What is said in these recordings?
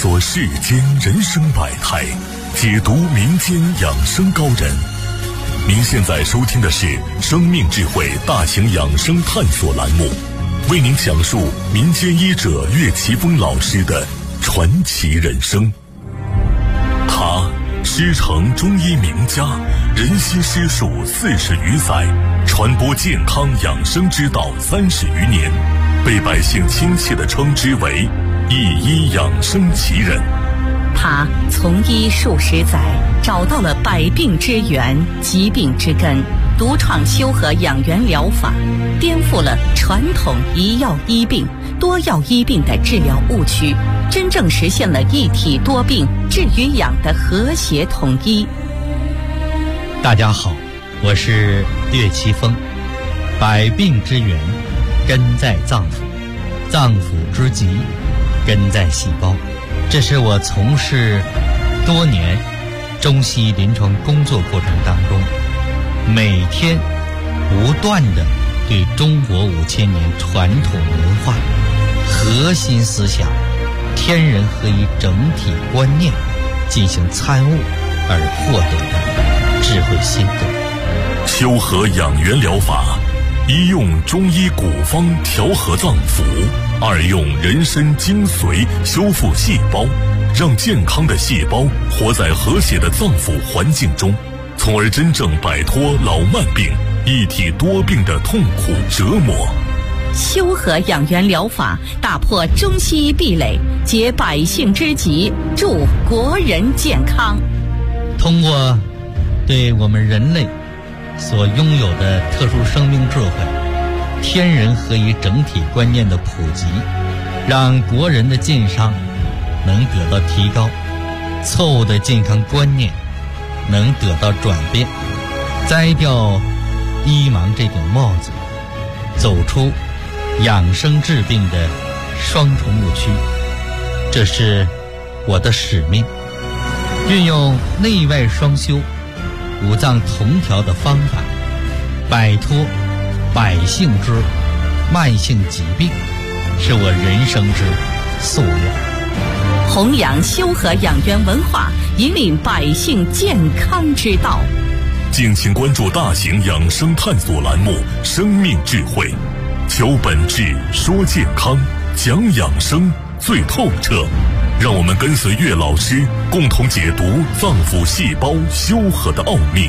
索世间人生百态，解读民间养生高人。您现在收听的是生命智慧大型养生探索栏目，为您讲述民间医者岳奇峰老师的传奇人生。他师承中医名家，人心师术40余载，传播健康养生之道30余年，被百姓亲切地称之为一医养生奇人。 他从医数十载，找到了百病之源、疾病之根，独创修和养元疗法，颠覆了传统一药医病、多药医病的治疗误区，真正实现了一体多病、治与养的和谐统一。 大家好，我是岳奇峰。百病之源根在脏腑，脏腑之疾根在细胞。这是我从事多年中西医临床工作过程当中，每天不断地对中国5000年传统文化核心思想天人合一整体观念进行参悟而获得的智慧心得。 修和养元疗法，一用中医古方调和脏腑，二用人参精髓修复细胞，让健康的细胞活在和谐的脏腑环境中，从而真正摆脱老慢病、一体多病的痛苦折磨。 修和养元疗法打破中西医壁垒，解百姓之急，助国人健康。 通过对我们人类所拥有的特殊生命智慧、天人合一整体观念的普及，让国人的健康能得到提高，错误的健康观念能得到转变，摘掉医盲这顶帽子，走出养生治病的双重误区。这是我的使命，运用内外双修、五脏同调的方法，摆脱百姓之慢性疾病，是我人生之夙愿。 弘扬修和养元文化，引领百姓健康之道。 敬请关注大型养生探索栏目《生命智慧》，求本质，说健康，讲养生最透彻。让我们跟随岳老师，共同解读脏腑细胞修和的奥秘。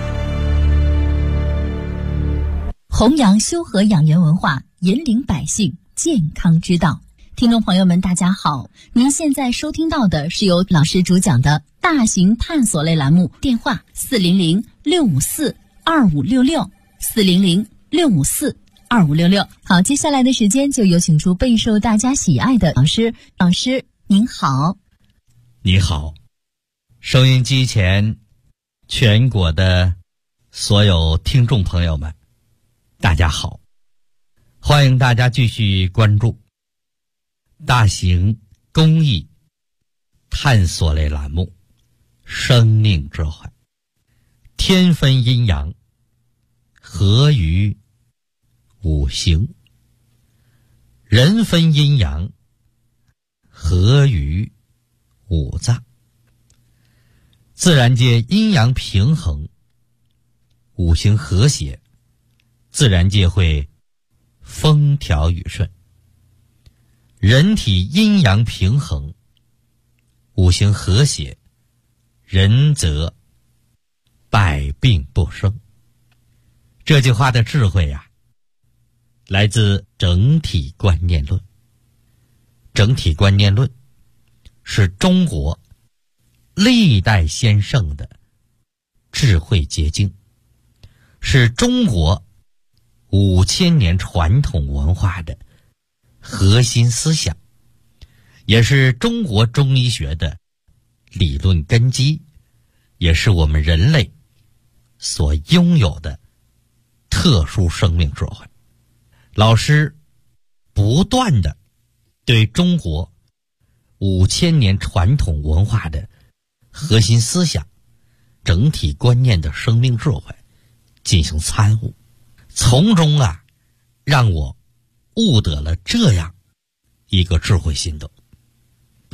弘扬修和养元文化，引领百姓健康之道。听众朋友们，大家好，您现在收听到的是由老师主讲的大型探索类栏目，电话400-654-2566 400-654-2566。好，接下来的时间就有请出备受大家喜爱的老师。老师您好。 你好，收音机前全国的所有听众朋友们，大家好，欢迎大家继续关注大型公益探索类栏目《生命智慧》。天分阴阳，合于五行；人分阴阳，合于五脏。自然界阴阳平衡，五行和谐，自然界会风调雨顺。人体阴阳平衡，五行和谐，人则百病不生。这句话的智慧呀，来自整体观念论。整体观念论是中国历代先圣的智慧结晶，是中国5000年传统文化的核心思想，也是中国中医学的理论根基，也是我们人类所拥有的特殊生命智慧。老师不断地对中国5000年传统文化的核心思想、整体观念的生命智慧进行参悟，从中让我悟得了这样一个智慧心得：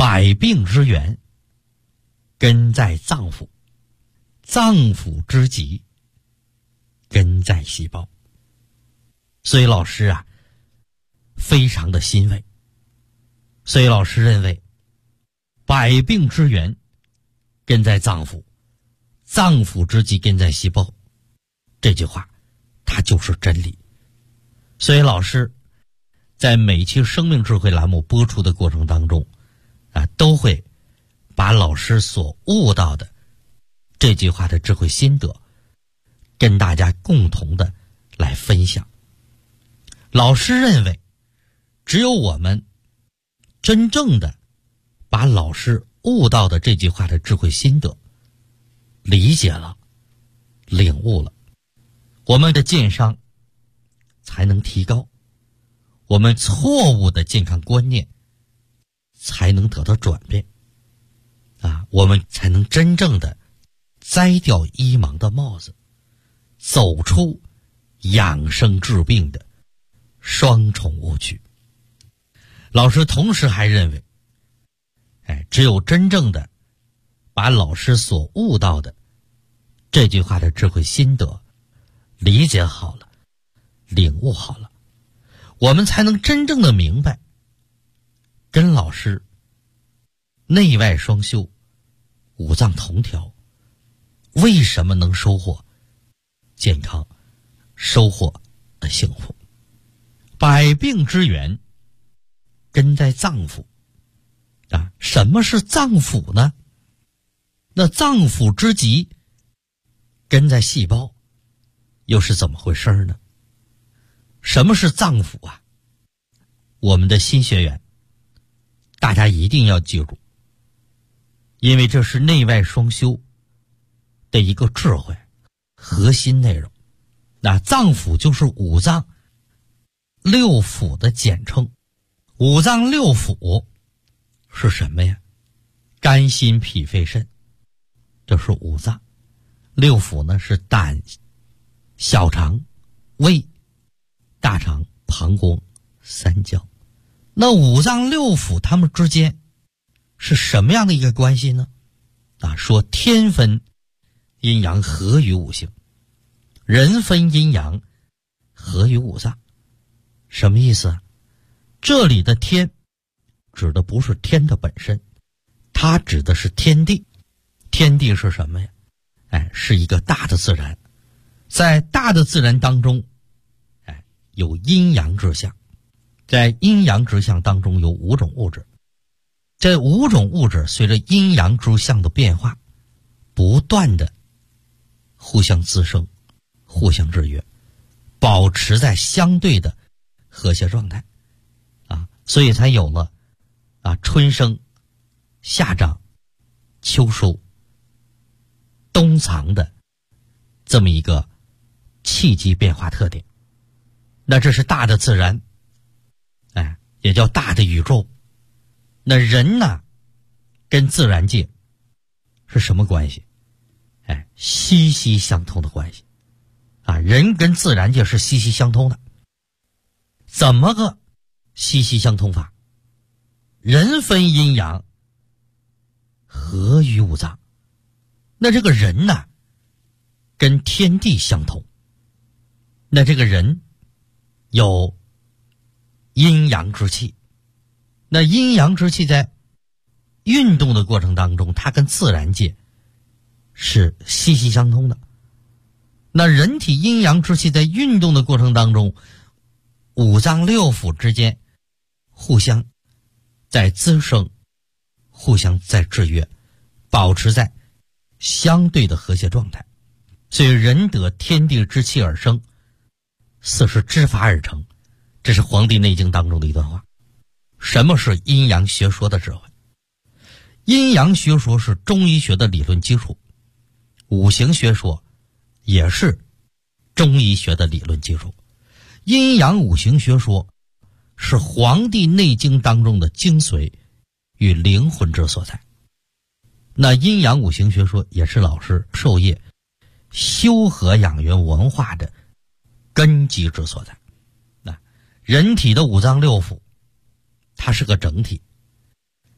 百病之源根在脏腑，脏腑之疾根在细胞。所以老师啊非常的欣慰，所以老师认为百病之源根在脏腑，脏腑之疾根在细胞，这句话它就是真理。所以老师在每期生命智慧栏目播出的过程当中都会把老师所悟到的这句话的智慧心得跟大家共同的来分享。老师认为只有我们真正的把老师悟到的这句话的智慧心得理解了、领悟了，我们的健商才能提高，我们错误的健康观念才能得到转变我们才能真正的摘掉医盲的帽子，走出养生治病的双重误区。老师同时还认为只有真正的把老师所悟到的这句话的智慧心得理解好了、领悟好了，我们才能真正的明白跟老师内外双修、五脏同调为什么能收获健康、收获幸福。百病之源根在脏腑什么是脏腑呢？那脏腑之疾根在细胞，又是怎么回事呢？什么是脏腑我们的新学员大家一定要记住，因为这是内外双修的一个智慧核心内容。那脏腑就是五脏六腑的简称。五脏六腑是什么呀？肝心脾肺肾，这是五脏。六腑呢是胆、小肠、胃、大肠、膀胱、三焦。那五脏六腑它们之间是什么样的一个关系呢？说天分阴阳合于五行，人分阴阳合于五脏。什么意思这里的天指的不是天的本身，它指的是天地。天地是什么呀？是一个大的自然。在大的自然当中有阴阳之象，在阴阳之象当中有五种物质，这五种物质随着阴阳之象的变化不断的互相滋生、互相制约，保持在相对的和谐状态所以才有了春生、夏长、秋收、冬藏的这么一个气机变化特点。那这是大的自然也叫大的宇宙。那人呢跟自然界是什么关系？息息相通的关系人跟自然界是息息相通的。怎么个息息相通法？人分阴阳合于五脏。那这个人呢跟天地相通，那这个人有阴阳之气。那阴阳之气在运动的过程当中，它跟自然界是息息相通的。那人体阴阳之气在运动的过程当中，五脏六腑之间互相在滋生，互相在制约，保持在相对的和谐状态。所以人得天地之气而生，四时之法而成，这是《黄帝内经》当中的一段话。什么是阴阳学说的智慧？阴阳学说是中医学的理论基础，五行学说也是中医学的理论基础。阴阳五行学说是《黄帝内经》当中的精髓与灵魂之所在。那阴阳五行学说也是老师授业修和养元文化的根基之所在。那人体的五脏六腑它是个整体，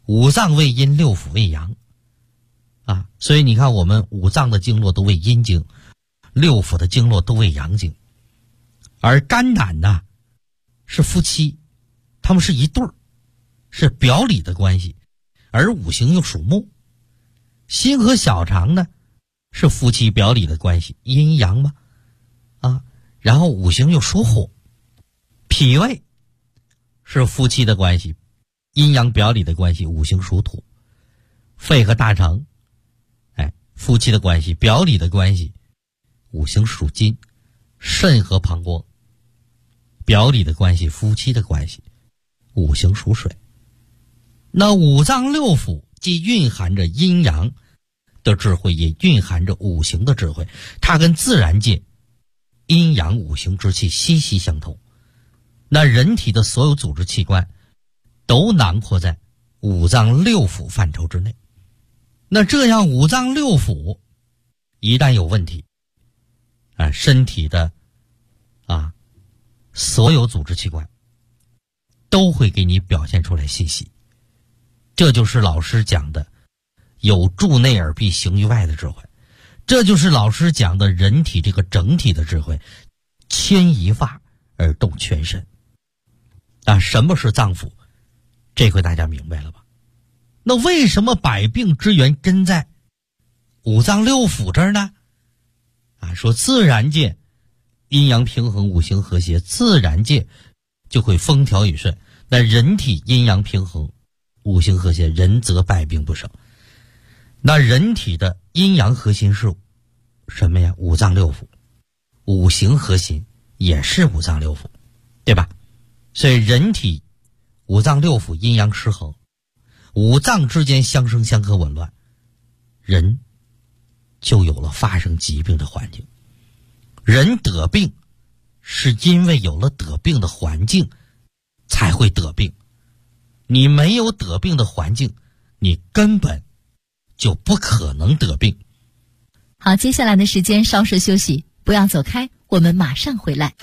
五脏为阴，六腑为阳啊，所以你看我们五脏的经络都为阴经，六腑的经络都为阳经。而肝胆呢是夫妻，他们是一对儿，是表里的关系，而五行又属木。心和小肠呢是夫妻表里的关系，阴阳嘛啊，然后五行又属火。脾胃是夫妻的关系，阴阳表里的关系，五行属土。肺和大肠夫妻的关系，表里的关系，五行属金。肾和膀胱表里的关系，夫妻的关系，五行属水。那五脏六腑既蕴含着阴阳的智慧，也蕴含着五行的智慧，它跟自然界阴阳五行之气息息相通。那人体的所有组织器官都囊括在五脏六腑范畴之内。那这样五脏六腑一旦有问题身体的所有组织器官都会给你表现出来信息。这就是老师讲的有助内而必行于外的智慧，这就是老师讲的人体这个整体的智慧，牵一发而动全身。什么是脏腑？这回大家明白了吧？那为什么百病之源根在五脏六腑这儿呢？说自然界阴阳平衡，五行和谐，自然界就会风调雨顺。那人体阴阳平衡，五行和谐，人则百病不生。那人体的阴阳核心是什么呀？五脏六腑。五行核心也是五脏六腑，对吧？所以人体五脏六腑阴阳失衡，五脏之间相生相克紊乱，人就有了发生疾病的环境。人得病是因为有了得病的环境才会得病，你没有得病的环境，你根本就不可能得病。 好，接下来的时间稍事休息，不要走开，我们马上回来。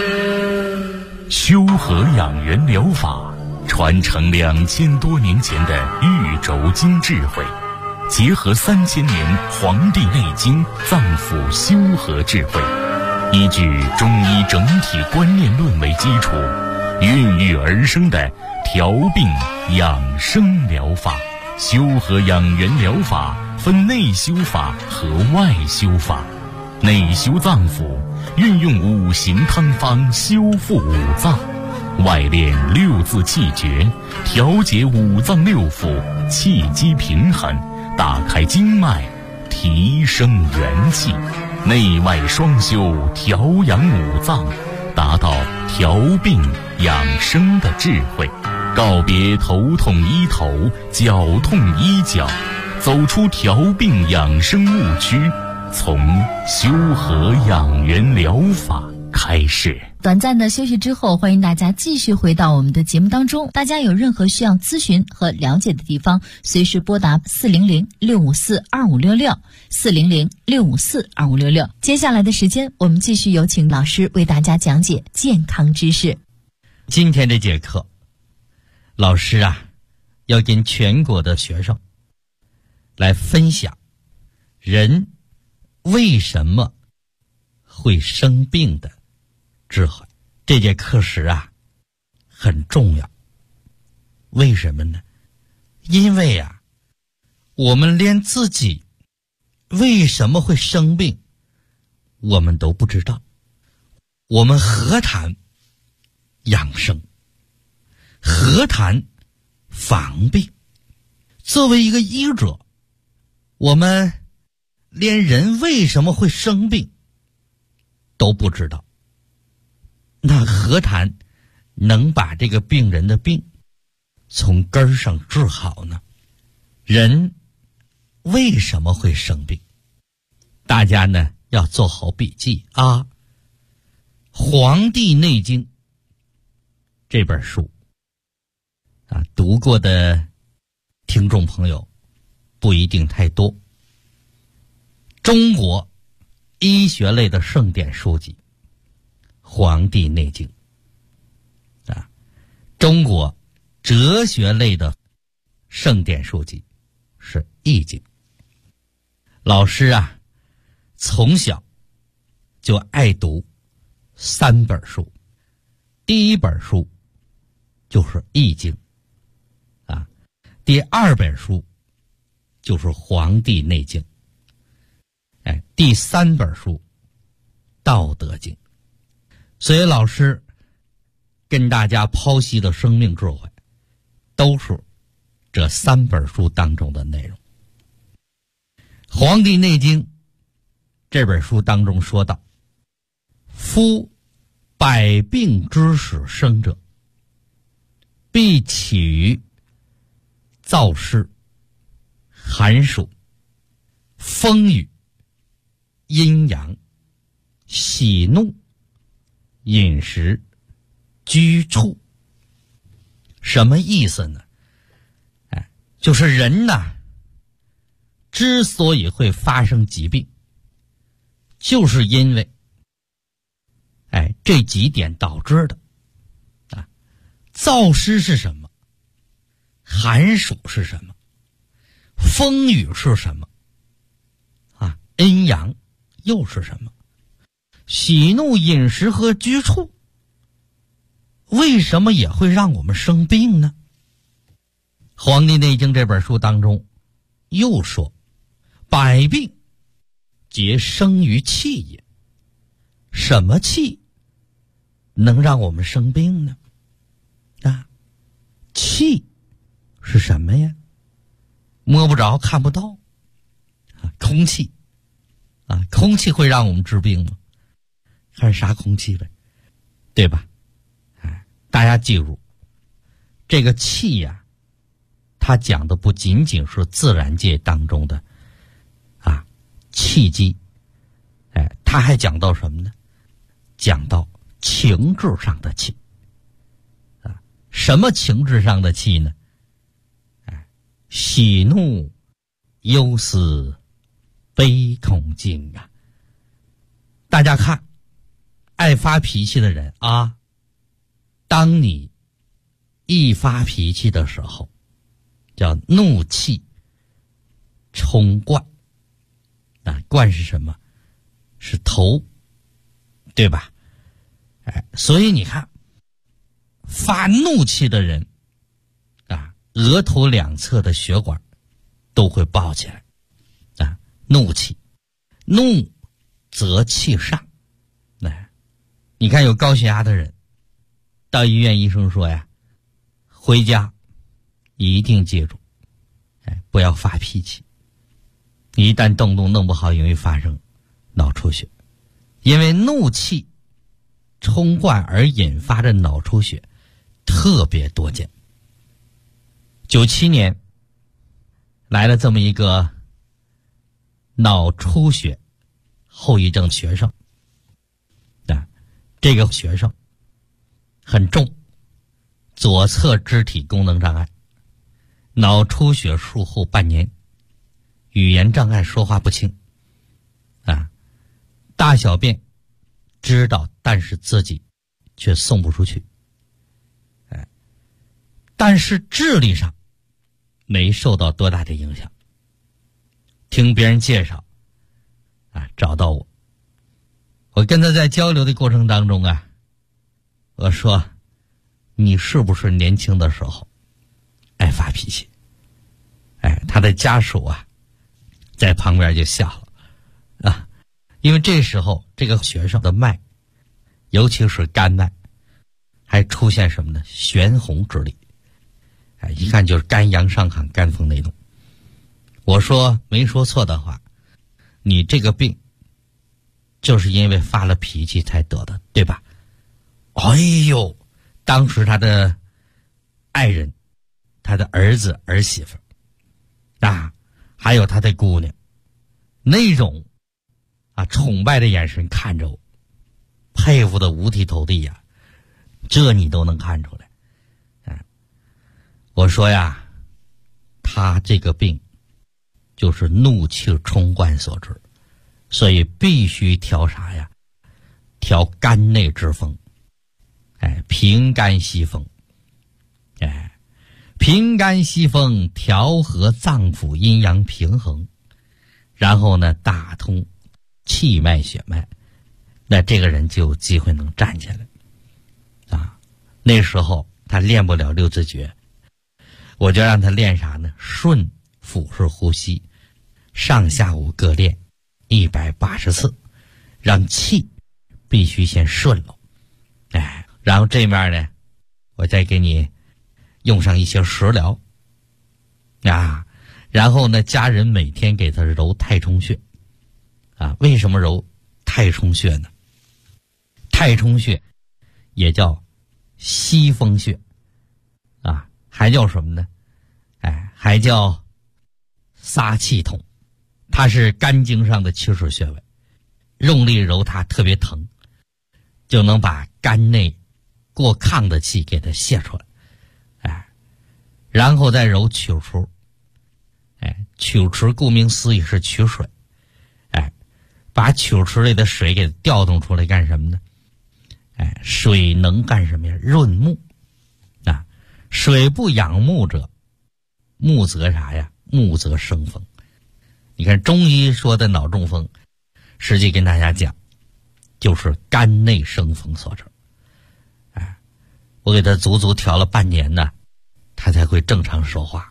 修和养元疗法传承2000多年前的玉轴经智慧，结合3000年《黄帝内经》脏腑修和智慧，依据中医整体观念论为基础，孕育而生的调病养生疗法。修和养元疗法分内修法和外修法。内修脏腑，运用五行汤方修复五脏；外练六字气诀，调节五脏六腑，气机平衡，打开经脉，提升元气。内外双修，调养五脏，达到调病养生的智慧。告别头痛医头，脚痛医脚，走出调病养生误区，从修和养元疗法开始。 短暂的休息之后，欢迎大家继续回到我们的节目当中。大家有任何需要咨询和了解的地方，随时拨打400-654-2566 400-654-2566。接下来的时间，我们继续有请老师为大家讲解健康知识。 今天这节课，老师要跟全国的学生来分享人为什么会生病的智慧。这节课时很重要。为什么呢？因为我们连自己为什么会生病我们都不知道，我们何谈养生，何谈防病？作为一个医者，我们连人为什么会生病都不知道，那何谈能把这个病人的病从根儿上治好呢？人为什么会生病？大家呢要做好笔记《黄帝内经》这本书读过的听众朋友不一定太多。中国医学类的圣典书籍《黄帝内经》中国哲学类的圣典书籍，是易经。老师啊，从小就爱读3本书，第一本书就是易经啊，第2本书就是黄帝内经，第3本书道德经。所以老师跟大家剖析的生命智慧都是这3本书当中的内容。黄帝内经这本书当中说道，夫百病之始生者，必起于燥湿、寒暑、风雨、阴阳、喜怒、饮食、居处。什么意思呢？就是人呐，之所以会发生疾病，就是因为这几点导致的啊。燥湿是什么？寒暑是什么？风雨是什么？啊，阴阳又是什么？喜怒饮食和居处为什么也会让我们生病呢？黄帝内经这本书当中又说，百病皆生于气也。什么气能让我们生病呢？气是什么呀？摸不着看不到空气空气会让我们治病吗？看是啥空气呗，对吧？大家记住，这个气呀，它讲的不仅仅是自然界当中的气机，它还讲到什么呢？讲到情志上的气什么情志上的气呢？喜怒忧思悲恐惊啊！大家看，爱发脾气的人啊，当你一发脾气的时候，叫怒气冲冠。冠是什么？是头，对吧？所以你看，发怒气的人额头两侧的血管都会爆起来怒气，怒则气上。你看有高血压的人到医院，医生说呀，回家一定记住不要发脾气，一旦动弄不好，容易发生脑出血，因为怒气冲冠而引发的脑出血特别多见。97年来了这么一个脑出血后遗症学生这个学生很重，左侧肢体功能障碍，脑出血术后半年，语言障碍，说话不清大小便知道，但是自己却送不出去但是智力上没受到多大的影响。听别人介绍找到我跟他在交流的过程当中我说，你是不是年轻的时候爱发脾气？他的家属在旁边就笑了因为这时候这个学生的脉，尤其是肝脉，还出现什么呢？玄红之力一看就是肝阳上亢，肝风内动。我说没说错的话，你这个病就是因为发了脾气才得的，对吧？哎呦，当时他的爱人，他的儿子儿媳妇还有他的姑娘，那种崇拜的眼神看着我，佩服的五体投地这你都能看出来我说呀，他这个病就是怒气冲冠所致，所以必须调啥呀？调肝内之风平肝息风平肝息风，调和脏腑阴阳平衡，然后呢打通气脉血脉，那这个人就有机会能站起来啊。那时候他练不了六字诀，我就让他练啥呢？顺腹式呼吸，上下午各练180次，让气必须先顺了。然后这面呢，我再给你用上一些食疗啊，然后呢，家人每天给他揉太冲穴啊。为什么揉太冲穴呢？太冲穴也叫吸风穴啊，还叫什么呢？还叫撒气筒，它是肝经上的起始穴位，用力揉它特别疼，就能把肝内过亢的气给它泄出来。然后再揉曲池，曲池顾名思义是取水，把曲池里的水给调动出来干什么呢？水能干什么呀？润目啊！水不养目者，目则啥呀？目则生风。你看中医说的脑中风，实际跟大家讲，就是肝内生风所致。我给他足足调了半年呢，他才会正常说话。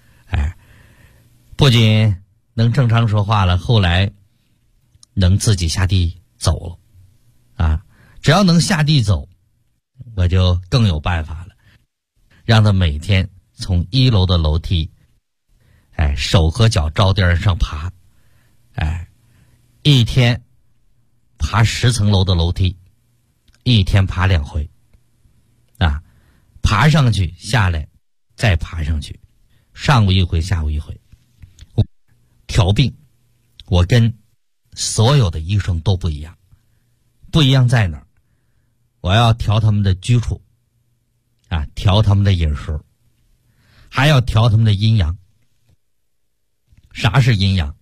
不仅能正常说话了，后来能自己下地走了啊！只要能下地走，我就更有办法了，让他每天从1楼的楼梯，手和脚着地上爬，一天爬10层楼的楼梯，一天爬2回啊，爬上去下来再爬上去，上午1回下午1回。调病我跟所有的医生都不一样，不一样在哪儿？我要调他们的居处啊，调他们的饮食，还要调他们的阴阳。啥是阴阳？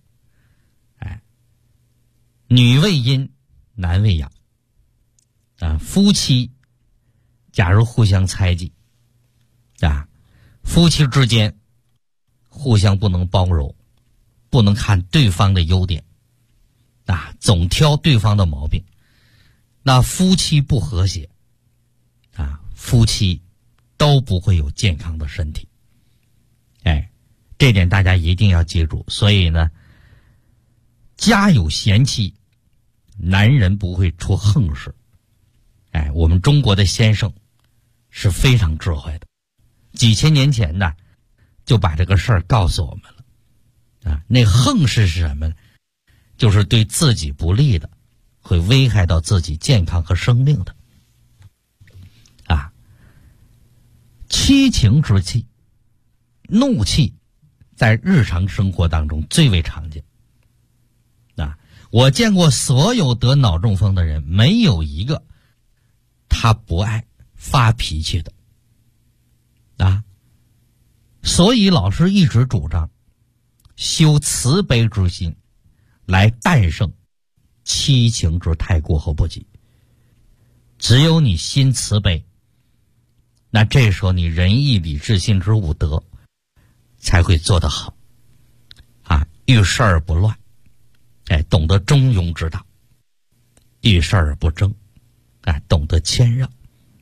女为阴，男为阳啊。夫妻假如互相猜忌啊，夫妻之间互相不能包容，不能看对方的优点啊，总挑对方的毛病，那夫妻不和谐啊，夫妻都不会有健康的身体。这点大家一定要记住。所以呢，家有贤妻，男人不会出横事。我们中国的先生是非常智慧的，几千年前呢就把这个事儿告诉我们了啊。那横事是什么呢？就是对自己不利的，会危害到自己健康和生命的啊。七情之气，怒气在日常生活当中最为常见啊。我见过所有得脑中风的人，没有一个他不爱发脾气的啊。所以老师一直主张修慈悲之心，来战胜七情之太过和不及。只有你心慈悲，那这时候你仁义礼智信之五德才会做得好啊。遇事而不乱，懂得中庸之道；遇事而不争，懂得谦让。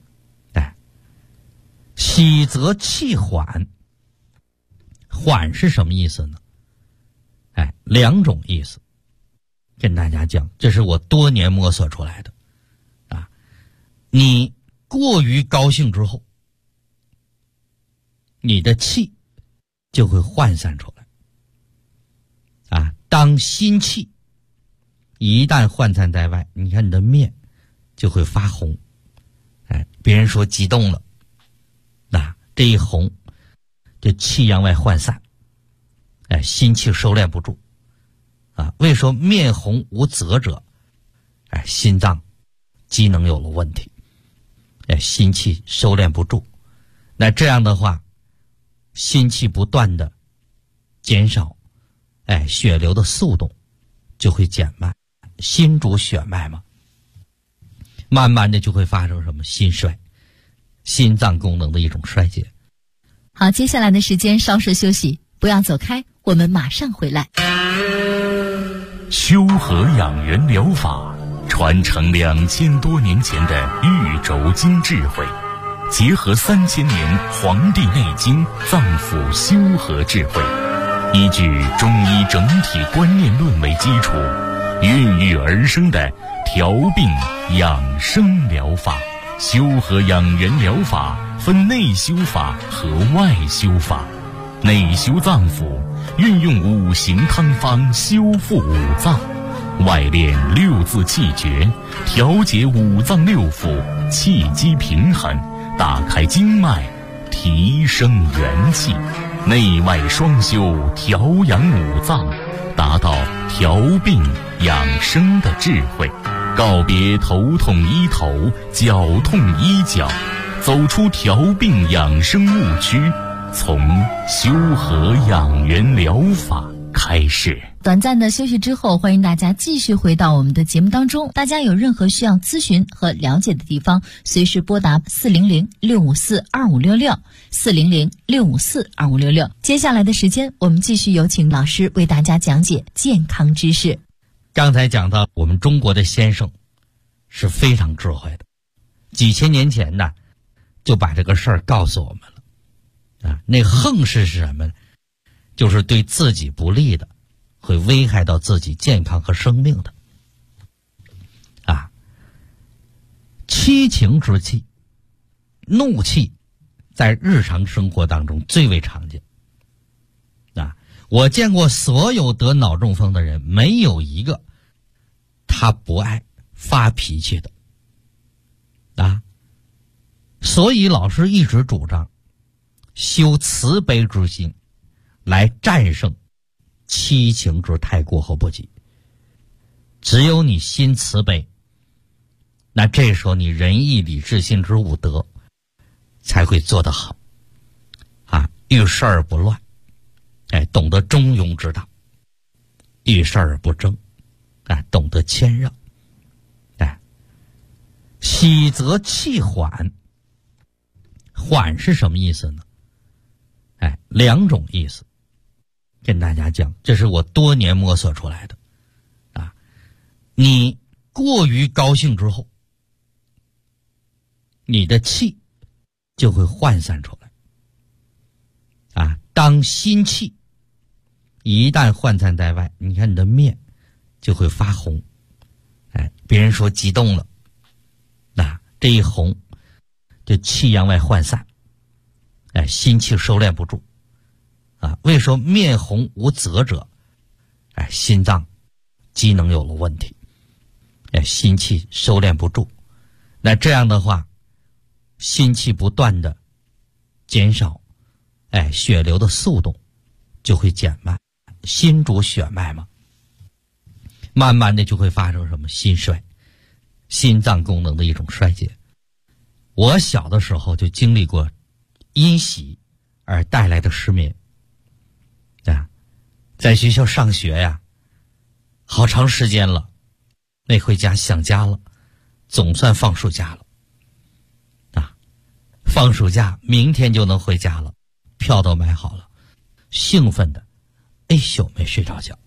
喜则气缓，缓是什么意思呢？2种意思跟大家讲，这是我多年摸索出来的啊。你过于高兴之后，你的气就会涣散出来啊。当心气一旦涣散在外，你看你的面就会发红，别人说激动了，这一红，这气阳外涣散，心气收敛不住啊。为说面红无泽者，心脏机能有了问题，心气收敛不住。那这样的话，心气不断的减少，血流的速度就会减慢。心主血脉嘛，慢慢的就会发生什么心衰，心脏功能的一种衰竭好，接下来的时间稍事休息，不要走开，我们马上回来。 修和养元疗法传承2000多年前的玉轴经智慧，结合3000年《黄帝内经》脏腑修和智慧，依据中医整体观念论为基础，孕育而生的调病养生疗法。修和养元疗法分内修法和外修法。内修脏腑，运用5行汤方修复5脏；外练6字气诀，调节5脏6腑，气机平衡，打开经脉，提升元气。内外双修，调养5脏，达到调病养生的智慧。告别头痛医头，脚痛医脚，走出调病养生误区，从修和养元疗法开始。 短暂的休息之后，欢迎大家继续回到我们的节目当中。大家有任何需要咨询和了解的地方，随时拨打400-654-2566 400-654-2566。接下来的时间，我们继续有请老师为大家讲解健康知识。 刚才讲到我们中国的先生是非常智慧的，几千年前呢就把这个事儿告诉我们了啊。那横是什么呢？就是对自己不利的，会危害到自己健康和生命的啊。七情之气，怒气在日常生活当中最为常见啊。我见过所有得脑中风的人，没有一个他不爱发脾气的啊。所以老师一直主张修慈悲之心，来战胜七情之太过和不及。只有你心慈悲，那这时候你仁义礼智信之五德才会做得好啊。遇事而不乱，懂得中庸之道；遇事而不争，懂得谦让。喜则气缓，缓是什么意思呢？两种意思，跟大家讲，这是我多年摸索出来的啊。你过于高兴之后，你的气就会涣散出来啊。当心气一旦涣散在外，你看你的面就会发红，别人说激动了，这一红就气阳外涣散，心气收敛不住啊。为什么面红无泽者？心脏机能有了问题，心气收敛不住。那这样的话，心气不断的减少，血流的速度就会减慢。心主血脉嘛，慢慢的就会发生什么心衰，心脏功能的一种衰竭。我小的时候就经历过因喜而带来的失眠啊，在学校上学呀，好长时间了，没回家，想家了，总算放暑假了啊。放暑假明天就能回家了，票都买好了，兴奋的一宿没睡着觉